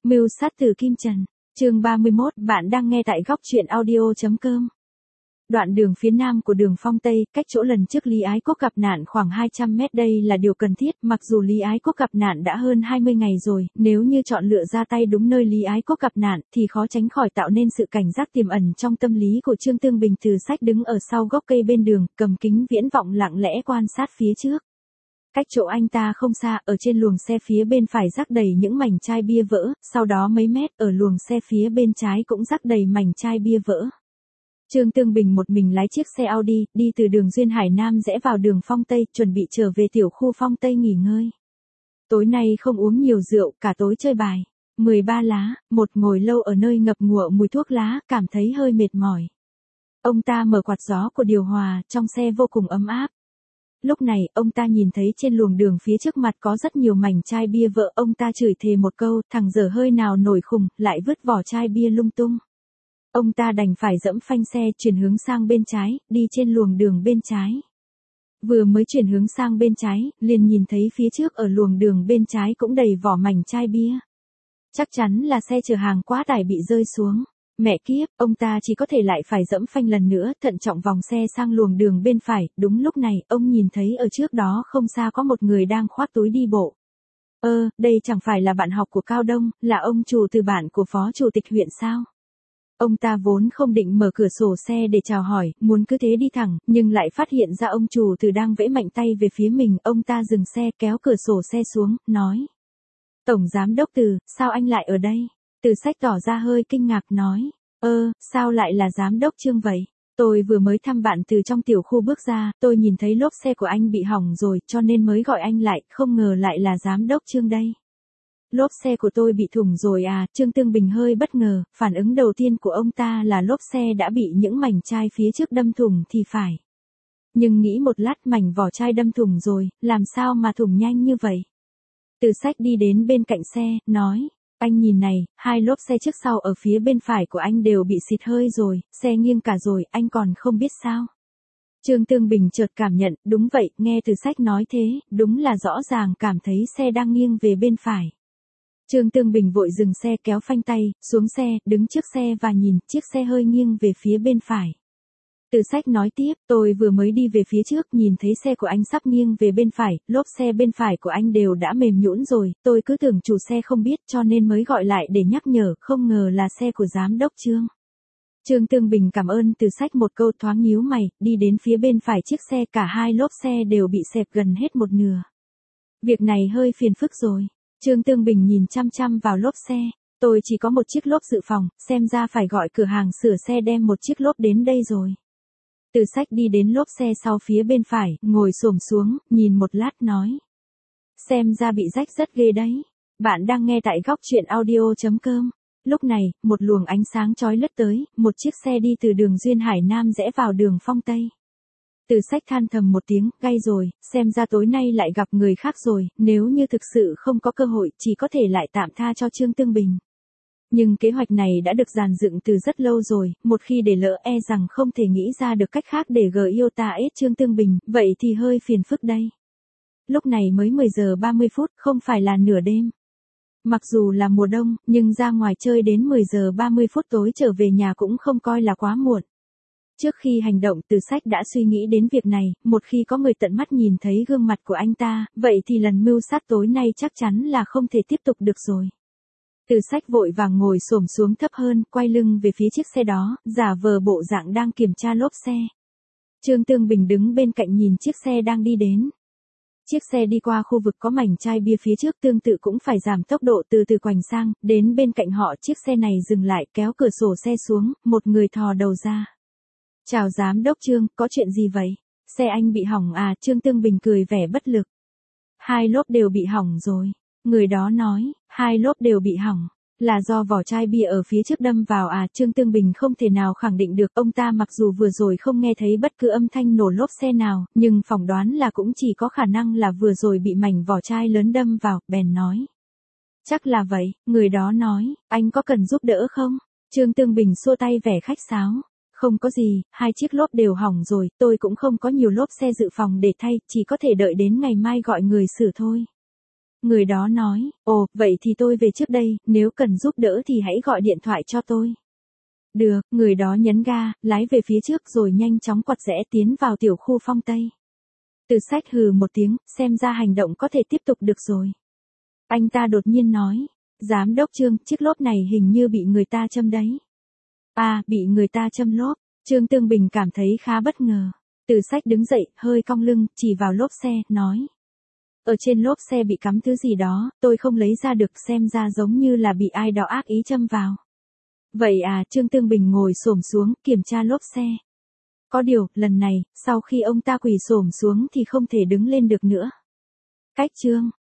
Mưu sát từ Kim Trần. Chương 31, bạn đang nghe tại góc truyện audio.com. Đoạn đường phía nam của đường Phong Tây, cách chỗ lần trước Lý Ái Quốc gặp nạn khoảng 200 mét, đây là điều cần thiết, mặc dù Lý Ái Quốc gặp nạn đã hơn 20 ngày rồi, nếu như chọn lựa ra tay đúng nơi Lý Ái Quốc gặp nạn, thì khó tránh khỏi tạo nên sự cảnh giác tiềm ẩn trong tâm lý của Trương Tương Bình. Từ Sách đứng ở sau gốc cây bên đường, cầm kính viễn vọng lặng lẽ quan sát phía trước. Cách chỗ anh ta không xa, ở trên luồng xe phía bên phải rắc đầy những mảnh chai bia vỡ, sau đó mấy mét, ở luồng xe phía bên trái cũng rắc đầy mảnh chai bia vỡ. Trương Tương Bình một mình lái chiếc xe Audi, đi từ đường Duyên Hải Nam rẽ vào đường Phong Tây, chuẩn bị trở về tiểu khu Phong Tây nghỉ ngơi. Tối nay không uống nhiều rượu, cả tối chơi bài. 13 lá, một ngồi lâu ở nơi ngập ngụa mùi thuốc lá, cảm thấy hơi mệt mỏi. Ông ta mở quạt gió của điều hòa, trong xe vô cùng ấm áp. Lúc này, ông ta nhìn thấy trên luồng đường phía trước mặt có rất nhiều mảnh chai bia vỡ, ông ta chửi thề một câu, thằng dở hơi nào nổi khùng, lại vứt vỏ chai bia lung tung. Ông ta đành phải giẫm phanh xe chuyển hướng sang bên trái, đi trên luồng đường bên trái. Vừa mới chuyển hướng sang bên trái, liền nhìn thấy phía trước ở luồng đường bên trái cũng đầy vỏ mảnh chai bia. Chắc chắn là xe chở hàng quá tải bị rơi xuống. Mẹ kiếp, ông ta chỉ có thể lại phải giẫm phanh lần nữa, thận trọng vòng xe sang luồng đường bên phải. Đúng lúc này, ông nhìn thấy ở trước đó không xa có một người đang khoác túi đi bộ. Đây chẳng phải là bạn học của Cao Đông, là ông chủ từ bạn của phó chủ tịch huyện sao? Ông ta vốn không định mở cửa sổ xe để chào hỏi, muốn cứ thế đi thẳng, nhưng lại phát hiện ra ông chủ từ đang vẫy mạnh tay về phía mình. Ông ta dừng xe, kéo cửa sổ xe xuống, nói: Tổng giám đốc Từ, sao anh lại ở đây? Từ Sách tỏ ra hơi kinh ngạc nói: sao lại là giám đốc Trương vậy? Tôi vừa mới thăm bạn từ trong tiểu khu bước ra, tôi nhìn thấy lốp xe của anh bị hỏng rồi, cho nên mới gọi anh lại, không ngờ lại là giám đốc Trương đây. Lốp xe của tôi bị thủng rồi à? Trương Tương Bình hơi bất ngờ, phản ứng đầu tiên của ông ta là lốp xe đã bị những mảnh chai phía trước đâm thủng thì phải. Nhưng nghĩ một lát, mảnh vỏ chai đâm thủng rồi, làm sao mà thủng nhanh như vậy? Từ Sách đi đến bên cạnh xe, nói: Anh nhìn này, hai lốp xe trước sau ở phía bên phải của anh đều bị xịt hơi rồi, xe nghiêng cả rồi, anh còn không biết sao? Trương Tương Bình chợt cảm nhận, đúng vậy, nghe Từ Sách nói thế, đúng là rõ ràng cảm thấy xe đang nghiêng về bên phải. Trương Tương Bình vội dừng xe, kéo phanh tay, xuống xe, đứng trước xe và nhìn, chiếc xe hơi nghiêng về phía bên phải. Từ Sách nói tiếp, tôi vừa mới đi về phía trước, nhìn thấy xe của anh sắp nghiêng về bên phải, lốp xe bên phải của anh đều đã mềm nhũn rồi, tôi cứ tưởng chủ xe không biết cho nên mới gọi lại để nhắc nhở, không ngờ là xe của giám đốc Trương. Trương Tương Bình cảm ơn Từ Sách một câu, thoáng nhíu mày, đi đến phía bên phải chiếc xe, cả hai lốp xe đều bị xẹp gần hết một nửa. Việc này hơi phiền phức rồi. Trương Tương Bình nhìn chăm chăm vào lốp xe. Tôi chỉ có một chiếc lốp dự phòng, xem ra phải gọi cửa hàng sửa xe đem một chiếc lốp đến đây rồi. Từ Sách đi đến lốp xe sau phía bên phải, ngồi xổm xuống, nhìn một lát nói: Xem ra bị rách rất ghê đấy. Bạn đang nghe tại góc truyện audio.com. Lúc này, một luồng ánh sáng chói lướt tới, một chiếc xe đi từ đường Duyên Hải Nam rẽ vào đường Phong Tây. Từ Sách than thầm một tiếng, gay rồi, xem ra tối nay lại gặp người khác rồi, nếu như thực sự không có cơ hội, chỉ có thể lại tạm tha cho Trương Tương Bình. Nhưng kế hoạch này đã được dàn dựng từ rất lâu rồi, một khi để lỡ e rằng không thể nghĩ ra được cách khác để iota Trương Tương Bình, vậy thì hơi phiền phức đây. Lúc này mới 10 giờ 30 phút, không phải là nửa đêm. Mặc dù là mùa đông, nhưng ra ngoài chơi đến 10 giờ 30 phút tối trở về nhà cũng không coi là quá muộn. Trước khi hành động, Từ Sách đã suy nghĩ đến việc này, một khi có người tận mắt nhìn thấy gương mặt của anh ta, vậy thì lần mưu sát tối nay chắc chắn là không thể tiếp tục được rồi. Từ Sách vội vàng ngồi xổm xuống thấp hơn, quay lưng về phía chiếc xe đó, giả vờ bộ dạng đang kiểm tra lốp xe. Trương Tương Bình đứng bên cạnh nhìn chiếc xe đang đi đến. Chiếc xe đi qua khu vực có mảnh chai bia phía trước, tương tự cũng phải giảm tốc độ từ từ quành sang, đến bên cạnh họ, chiếc xe này dừng lại, kéo cửa sổ xe xuống, một người thò đầu ra. Chào giám đốc Trương, có chuyện gì vậy? Xe anh bị hỏng à? Trương Tương Bình cười vẻ bất lực. Hai lốp đều bị hỏng rồi. Người đó nói, hai lốp đều bị hỏng. Là do vỏ chai bia ở phía trước đâm vào à? Trương Tương Bình không thể nào khẳng định được, ông ta mặc dù vừa rồi không nghe thấy bất cứ âm thanh nổ lốp xe nào, nhưng phỏng đoán là cũng chỉ có khả năng là vừa rồi bị mảnh vỏ chai lớn đâm vào, bèn nói. Chắc là vậy, người đó nói, anh có cần giúp đỡ không? Trương Tương Bình xua tay vẻ khách sáo. Không có gì, hai chiếc lốp đều hỏng rồi, tôi cũng không có nhiều lốp xe dự phòng để thay, chỉ có thể đợi đến ngày mai gọi người sửa thôi. Người đó nói, ồ, vậy thì tôi về trước đây, nếu cần giúp đỡ thì hãy gọi điện thoại cho tôi. Được, người đó nhấn ga, lái về phía trước rồi nhanh chóng quặt rẽ tiến vào tiểu khu Phong Tây. Từ Sách hừ một tiếng, xem ra hành động có thể tiếp tục được rồi. Anh ta đột nhiên nói, Giám đốc Trương, chiếc lốp này hình như bị người ta châm đấy. À, bị người ta châm lốp. Trương Tương Bình cảm thấy khá bất ngờ. Từ Sách đứng dậy, hơi cong lưng, chỉ vào lốp xe, nói. Ở trên lốp xe bị cắm thứ gì đó, tôi không lấy ra được, xem ra giống như là bị ai đó ác ý châm vào. Vậy à, Trương Tương Bình ngồi xổm xuống, kiểm tra lốp xe. Có điều, lần này, sau khi ông ta quỳ xổm xuống thì không thể đứng lên được nữa. Cách Trương